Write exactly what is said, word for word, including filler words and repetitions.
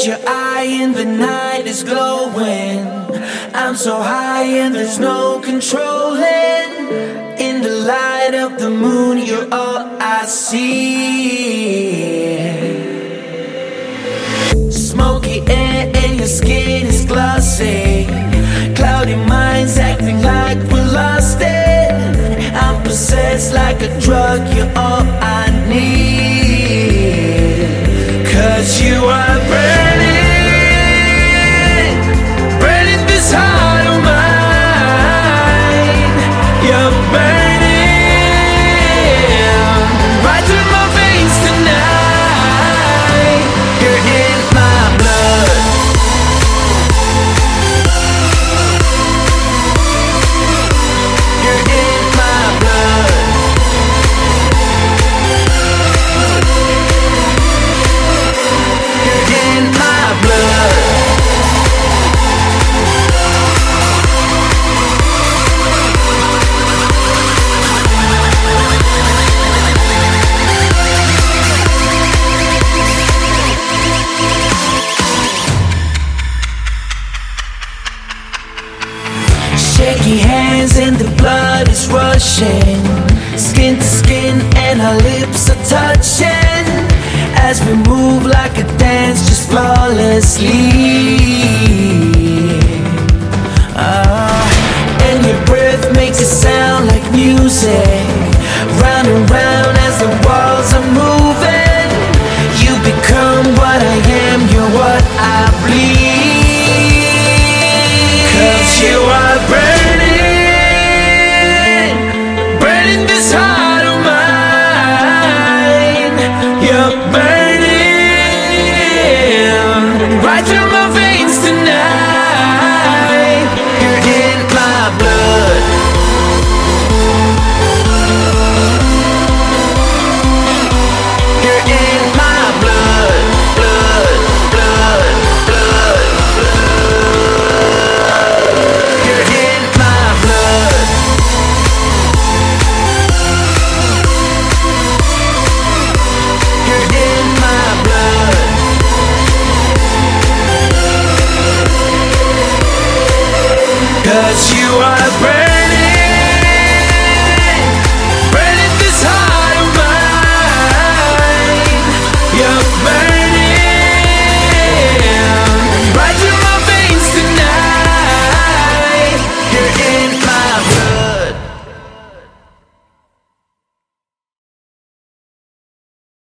catch your eye and the night is glowing. I'm so high and there's no controlling. In the light of the moon, you're all I see. Smoky air and your skin is glossy. Cloudy minds acting like we're lost in. I'm possessed like a drug, you're all I need. Cause you are burning, burning this heart of mine. You're burning right through my veins tonight. You're in my blood. You're in my blood. You're in my blood. Shaky hands and the blood is rushing. Skin to skin and our lips are touching. As we move like a dance just flawlessly. Ah, and your breath makes it sound like music.